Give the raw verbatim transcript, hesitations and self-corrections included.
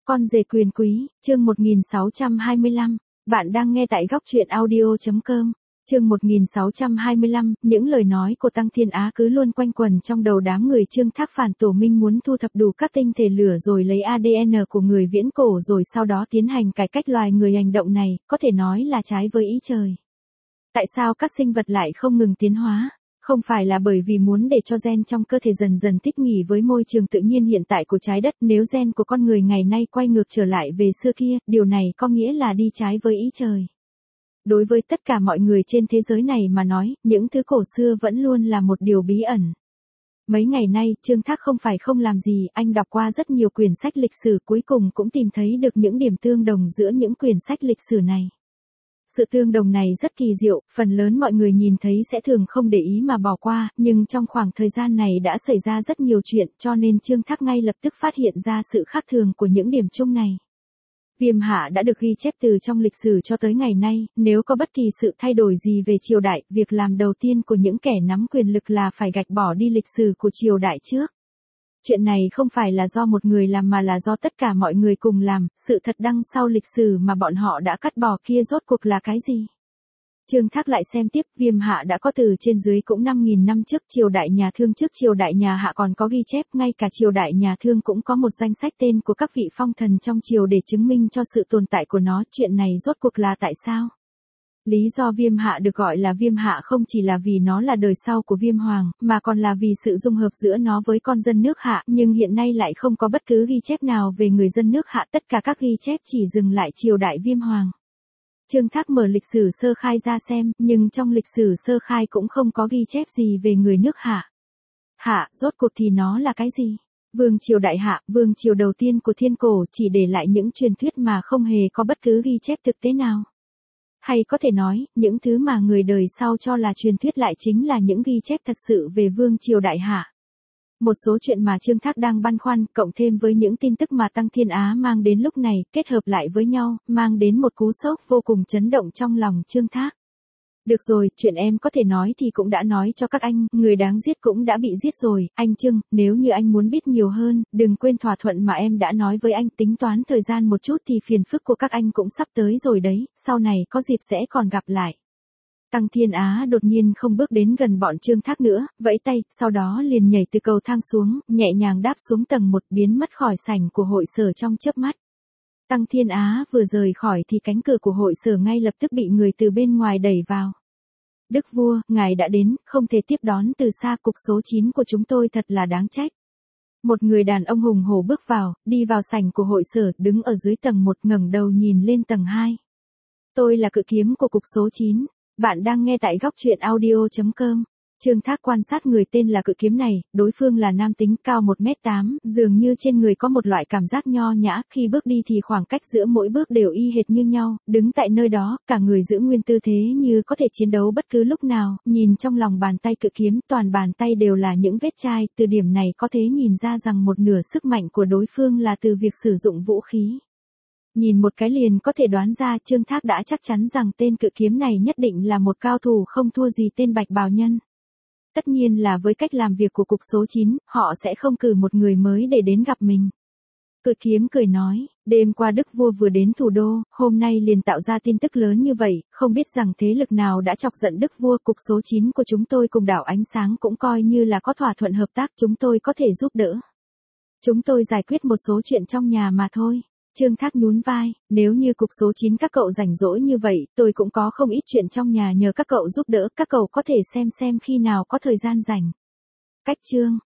Con rể quyền quý, chương một nghìn sáu trăm hai mươi lăm. Bạn đang nghe tại góc truyện audio chấm com. Chương một nghìn sáu trăm hai mươi lăm, những lời nói của Tăng Thiên Á cứ luôn quanh quẩn trong đầu đám người Trương Thác phản tổ minh muốn thu thập đủ các tinh thể lửa rồi lấy a đê en của người viễn cổ rồi sau đó tiến hành cải cách loài người. Hành động này, có thể nói là trái với ý trời. Tại sao các sinh vật lại không ngừng tiến hóa? Không phải là bởi vì muốn để cho gen trong cơ thể dần dần thích nghi với môi trường tự nhiên hiện tại của trái đất. Nếu gen của con người ngày nay quay ngược trở lại về xưa kia, điều này có nghĩa là đi trái với ý trời. Đối với tất cả mọi người trên thế giới này mà nói, những thứ cổ xưa vẫn luôn là một điều bí ẩn. Mấy ngày nay, Trương Thác không phải không làm gì, anh đọc qua rất nhiều quyển sách lịch sử, cuối cùng cũng tìm thấy được những điểm tương đồng giữa những quyển sách lịch sử này. Sự tương đồng này rất kỳ diệu, phần lớn mọi người nhìn thấy sẽ thường không để ý mà bỏ qua, nhưng trong khoảng thời gian này đã xảy ra rất nhiều chuyện, cho nên Trương Thác ngay lập tức phát hiện ra sự khác thường của những điểm chung này. Viêm Hạ đã được ghi chép từ trong lịch sử cho tới ngày nay, nếu có bất kỳ sự thay đổi gì về triều đại, việc làm đầu tiên của những kẻ nắm quyền lực là phải gạch bỏ đi lịch sử của triều đại trước. Chuyện này không phải là do một người làm mà là do tất cả mọi người cùng làm, sự thật đằng sau lịch sử mà bọn họ đã cắt bỏ kia rốt cuộc là cái gì? Trương Thác lại xem tiếp, Viêm Hạ đã có từ trên dưới cũng năm nghìn năm trước, triều đại nhà Thương trước triều đại nhà Hạ còn có ghi chép, ngay cả triều đại nhà Thương cũng có một danh sách tên của các vị phong thần trong triều để chứng minh cho sự tồn tại của nó. Chuyện này rốt cuộc là tại sao? Lý do Viêm Hạ được gọi là Viêm Hạ không chỉ là vì nó là đời sau của Viêm Hoàng, mà còn là vì sự dung hợp giữa nó với con dân nước Hạ, nhưng hiện nay lại không có bất cứ ghi chép nào về người dân nước Hạ, tất cả các ghi chép chỉ dừng lại triều đại Viêm Hoàng. Trương Thác mở lịch sử sơ khai ra xem, nhưng trong lịch sử sơ khai cũng không có ghi chép gì về người nước Hạ. Hạ, rốt cuộc thì nó là cái gì? Vương triều đại Hạ, vương triều đầu tiên của thiên cổ, chỉ để lại những truyền thuyết mà không hề có bất cứ ghi chép thực tế nào. Hay có thể nói, những thứ mà người đời sau cho là truyền thuyết lại chính là những ghi chép thật sự về vương triều đại Hạ. Một số chuyện mà Trương Thác đang băn khoăn, cộng thêm với những tin tức mà Tăng Thiên Á mang đến lúc này, kết hợp lại với nhau, mang đến một cú sốc vô cùng chấn động trong lòng Trương Thác. Được rồi, chuyện em có thể nói thì cũng đã nói cho các anh, người đáng giết cũng đã bị giết rồi, anh Trương, nếu như anh muốn biết nhiều hơn, đừng quên thỏa thuận mà em đã nói với anh, tính toán thời gian một chút thì phiền phức của các anh cũng sắp tới rồi đấy, sau này có dịp sẽ còn gặp lại. Tăng Thiên Á đột nhiên không bước đến gần bọn Trương Thác nữa, vẫy tay, sau đó liền nhảy từ cầu thang xuống, nhẹ nhàng đáp xuống tầng một, biến mất khỏi sảnh của hội sở trong chớp mắt. Tăng Thiên Á vừa rời khỏi thì cánh cửa của hội sở ngay lập tức bị người từ bên ngoài đẩy vào. Đức vua, ngài đã đến, không thể tiếp đón từ xa, cục số chín của chúng tôi thật là đáng trách. Một người đàn ông hùng hổ bước vào, đi vào sảnh của hội sở, đứng ở dưới tầng một, ngẩng đầu nhìn lên tầng hai. Tôi là cự kiếm của cục số chín. Bạn đang nghe tại góc truyện audio chấm com. Trương Thác quan sát người tên là cự kiếm này, đối phương là nam tính, cao một mét tám, dường như trên người có một loại cảm giác nho nhã, khi bước đi thì khoảng cách giữa mỗi bước đều y hệt như nhau, đứng tại nơi đó, cả người giữ nguyên tư thế như có thể chiến đấu bất cứ lúc nào, nhìn trong lòng bàn tay cự kiếm, toàn bàn tay đều là những vết chai, từ điểm này có thể nhìn ra rằng một nửa sức mạnh của đối phương là từ việc sử dụng vũ khí. Nhìn một cái liền có thể đoán ra, Trương Thác đã chắc chắn rằng tên cự kiếm này nhất định là một cao thủ không thua gì tên Bạch Bào Nhân. Tất nhiên là với cách làm việc của cục số chín, họ sẽ không cử một người mới để đến gặp mình. Cự kiếm cười nói, đêm qua Đức vua vừa đến thủ đô, hôm nay liền tạo ra tin tức lớn như vậy, không biết rằng thế lực nào đã chọc giận Đức vua. Cục số chín của chúng tôi cùng đảo Ánh Sáng cũng coi như là có thỏa thuận hợp tác, chúng tôi có thể giúp đỡ. Chúng tôi giải quyết một số chuyện trong nhà mà thôi. Trương Thác nhún vai, nếu như cục số chín các cậu rảnh rỗi như vậy, tôi cũng có không ít chuyện trong nhà nhờ các cậu giúp đỡ, các cậu có thể xem xem khi nào có thời gian rảnh. Cách chương,